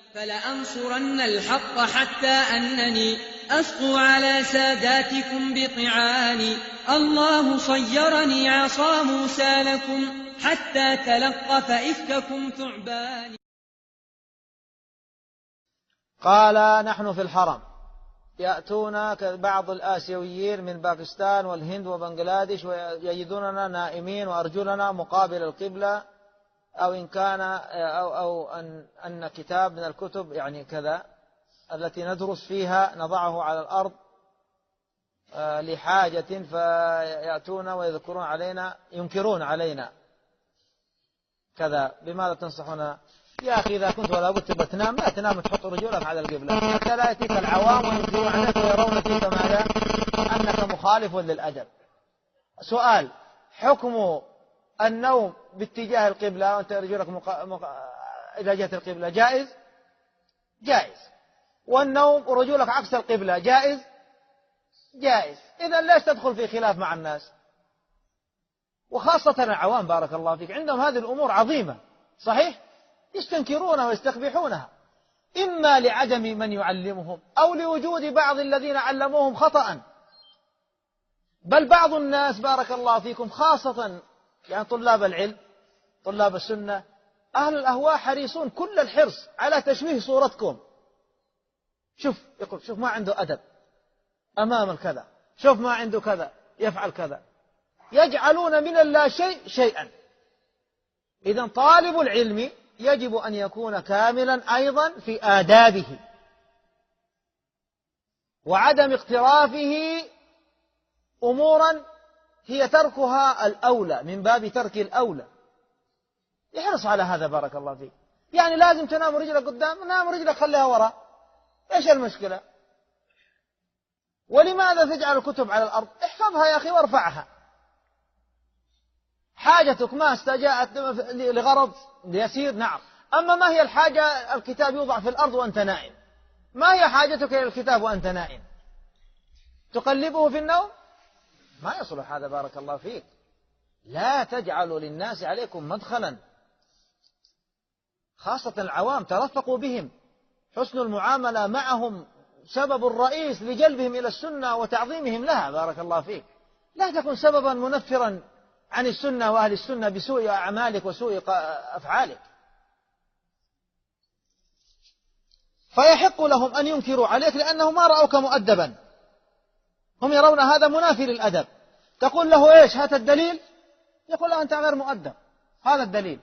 فلأنصرن الحق حتى أنني أسقو على ساداتكم بطعاني. الله صيرني عصا موسى لكم حتى تلقف إفككم ثعبان. قال نحن في الحرم يأتون بعض الآسيويين من باكستان والهند وبنغلاديش ويجدوننا نائمين وأرجلنا مقابل القبلة، أو إن كان أو أن كتاب من الكتب يعني كذا التي ندرس فيها نضعه على الأرض لحاجة، فيأتون ويذكرون علينا ينكرون علينا كذا. بماذا تنصحنا يا أخي؟ إذا كنت ولا بد تبغى تنام لا تنام، تحط رجولك على القبلة حتى لا يأتيك العوام وينكرون عليك ويرون فيك ماذا؟ أنك مخالف للأدب. سؤال: حكم النوم باتجاه القبلة وأنت رجلك إلى جهة القبلة جائز؟ جائز. والنوم ورجلك عكس القبلة جائز؟ جائز. إذن ليش تدخل في خلاف مع الناس؟ وخاصة العوام بارك الله فيك عندهم هذه الأمور عظيمة، صحيح؟ يستنكرونها ويستقبحونها، إما لعدم من يعلمهم أو لوجود بعض الذين علموهم خطأ. بل بعض الناس بارك الله فيكم خاصة يعني طلاب العلم طلاب السنة أهل الأهواء حريصون كل الحرص على تشويه صورتكم. يقول شوف ما عنده أدب أمام الكذا، شوف ما عنده كذا يفعل كذا، يجعلون من اللا شيء شيئا. إذن طالب العلم يجب أن يكون كاملا أيضا في آدابه وعدم اقترافه أمورا هي تركها الأولى من باب ترك الأولى. يحرص على هذا بارك الله فيك. يعني لازم تنام رجلك قدام، نام رجلك خليها وراء، إيش المشكلة؟ ولماذا تجعل الكتب على الأرض؟ احفظها يا أخي وارفعها. حاجتك ما استجاءت لغرض يسير نعم، أما ما هي الحاجة الكتاب يوضع في الأرض وأنت نائم؟ ما هي حاجتك إلى الكتاب وأنت نائم؟ تقلبه في النوم؟ ما يصلح هذا بارك الله فيك. لا تجعلوا للناس عليكم مدخلا، خاصة العوام ترفقوا بهم. حسن المعاملة معهم سبب الرئيس لجلبهم إلى السنة وتعظيمهم لها بارك الله فيك. لا تكن سببا منفرا عن السنة وأهل السنة بسوء أعمالك وسوء أفعالك. فيحق لهم أن ينكروا عليك لأنهم ما رأوك مؤدبا، هم يرون هذا منافي للأدب. تقول له إيش؟ هات الدليل، يقول له أنت غير مؤدب، هذا الدليل.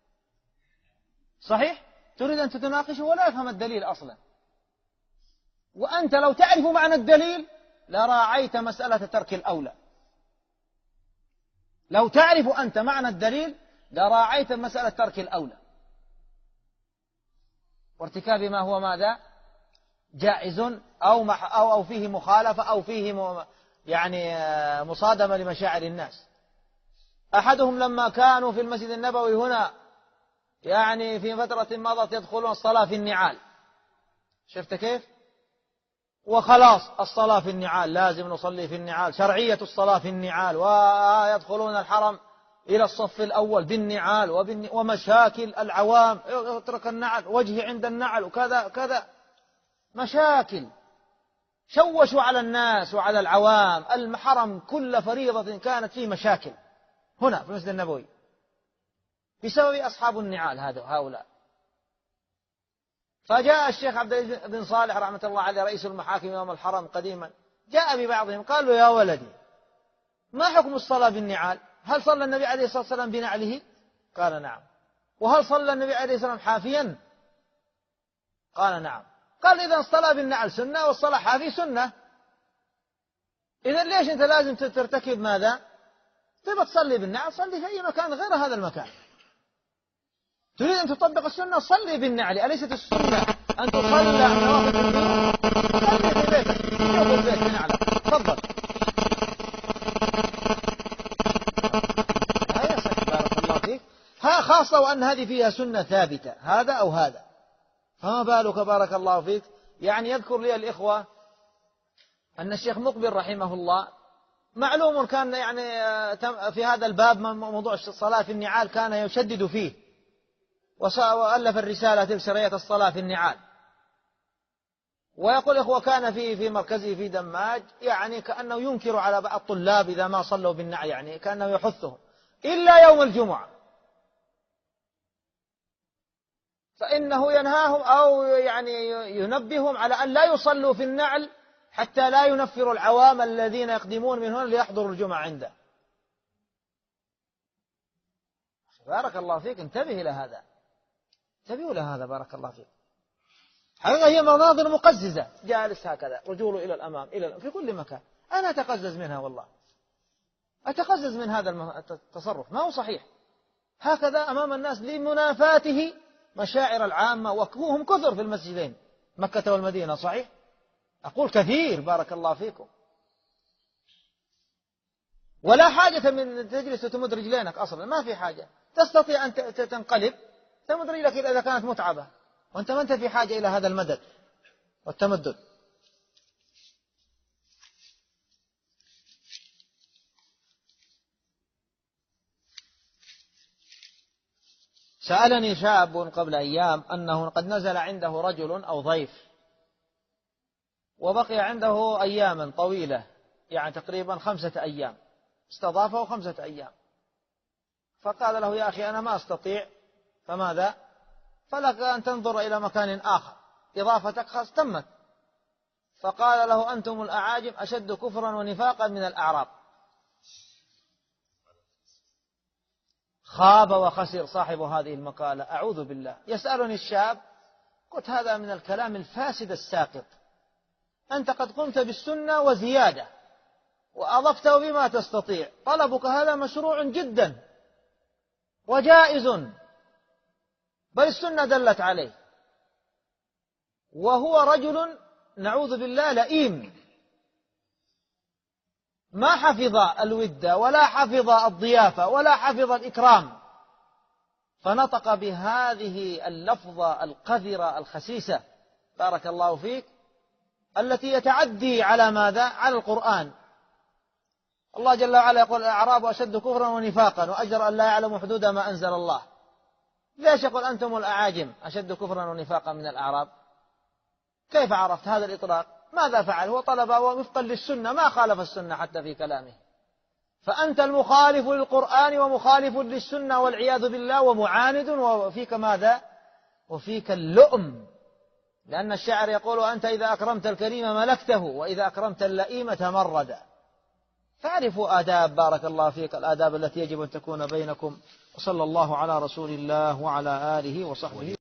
صحيح؟ تريد أن تتناقشه ولا يفهم الدليل أصلا. وأنت لو تعرف معنى الدليل لراعيت مسألة ترك الأولى. لو تعرف أنت معنى الدليل لراعيت مسألة ترك الأولى وارتكاب ما هو ماذا؟ جائز أو فيه مخالفة أو فيه يعني مصادمة لمشاعر الناس. أحدهم لما كانوا في المسجد النبوي هنا يعني في فترة مضت يدخلون الصلاة في النعال، شفت كيف؟ وخلاص الصلاة في النعال، لازم نصلي في النعال، شرعية الصلاة في النعال، ويدخلون الحرم إلى الصف الأول بالنعال ومشاكل العوام، اترك النعل، وجهي عند النعل وكذا كذا، مشاكل شوشوا على الناس وعلى العوام. الحرم كل فريضة كانت فيه مشاكل هنا في المسجد النبوي بسبب أصحاب النعال هؤلاء. فجاء الشيخ عبد العزيز بن صالح رحمة الله عليه رئيس المحاكم يوم الحرم قديما، جاء ببعضهم قال له يا ولدي ما حكم الصلاة بالنعال؟ هل صلى النبي عليه الصلاة والسلام بنعله؟ قال نعم. وهل صلى النبي عليه الصلاة والسلام حافيا؟ قال نعم. قال إذا الصلاة بالنعل سنة والصلاة حافي سنة، إذا ليش أنت لازم ترتكب ماذا؟ تبغى تصلي بالنعل صلي في أي مكان غير هذا المكان. تريد أن تطبق السنة صلي بالنعل، أليست السنة أن تصلي النوافل في البيوت؟ صلي في بيتك، جوب البيت بنعلك، تفضل. هيا صح بارك الله فيك. خاصة وأن هذه فيها سنة ثابتة هذا أو هذا، فما بالك بارك الله فيك. يعني يذكر لي الإخوة أن الشيخ مقبل رحمه الله معلوم كان يعني في هذا الباب موضوع الصلاة في النعال كان يشدد فيه، وألف الرسالة تلك سرية الصلاة في النعال. ويقول إخوة كان في مركزه في دماج يعني كأنه ينكر على بعض الطلاب إذا ما صلوا بالنعل، يعني كأنه يحثهم إلا يوم الجمعة، فإنه ينهاهم أو يعني ينبههم على أن لا يصلوا في النعل حتى لا ينفروا العوام الذين يقدمون من هنا ليحضروا الجمعة عنده. بارك الله فيك، انتبه إلى هذا، انتبهوا إلى هذا، بارك الله فيك. حقيقة هي مناظر مقززة، جالس هكذا رجوله إلى الأمام في كل مكان. أنا أتقزز منها والله، أتقزز من هذا التصرف، ما هو صحيح هكذا أمام الناس لمنافاته مشاعر العامة، وهم كثر في المسجدين مكة والمدينة، صحيح أقول كثير، بارك الله فيكم. ولا حاجة من تجلس وتمد رجلينك أصلا، ما في حاجة، تستطيع أن تنقلب تمد رجلك إذا كانت متعبة، وأنت ما أنت في حاجة إلى هذا المدد والتمدد. سألني شاب قبل أيام أنه قد نزل عنده رجل أو ضيف وبقي عنده أياما طويلة، يعني تقريبا 5 أيام، استضافه 5 أيام، فقال له يا أخي أنا ما أستطيع، فماذا؟ فلك أن تنظر إلى مكان آخر، إضافتك خلاص تمت. فقال له أنتم الأعاجم أشد كفرا ونفاقا من الأعراب. خاب وخسر صاحب هذه المقالة، أعوذ بالله. يسألني الشاب، قلت هذا من الكلام الفاسد الساقط، أنت قد قمت بالسنة وزيادة وأضفته بما تستطيع، طلبك هذا مشروع جدا وجائز، بل السنة دلت عليه، وهو رجل نعوذ بالله لئيم، ما حفظ الود ولا حفظ الضيافة ولا حفظ الإكرام، فنطق بهذه اللفظة القذرة الخسيسة بارك الله فيك، التي يتعدي على ماذا؟ على القرآن. الله جل وعلا يقول الأعراب أشد كفرا ونفاقا وأجر أن لا يعلموا حدود ما أنزل الله. ليش يقول أنتم الأعاجم أشد كفرا ونفاقا من الأعراب؟ كيف عرفت هذا الإطلاق؟ ماذا فعل؟ هو طلب وفقا للسنة، ما خالف السنة حتى في كلامه. فأنت المخالف للقرآن ومخالف للسنة والعياذ بالله ومعاند، وفيك ماذا؟ وفيك اللؤم، لأن الشاعر يقول أنت إذا أكرمت الكريم ملكته وإذا أكرمت اللئيم تمرد. فاعرفوا آداب بارك الله فيك، الآداب التي يجب أن تكون بينكم. وصلى الله على رسول الله وعلى آله وصحبه.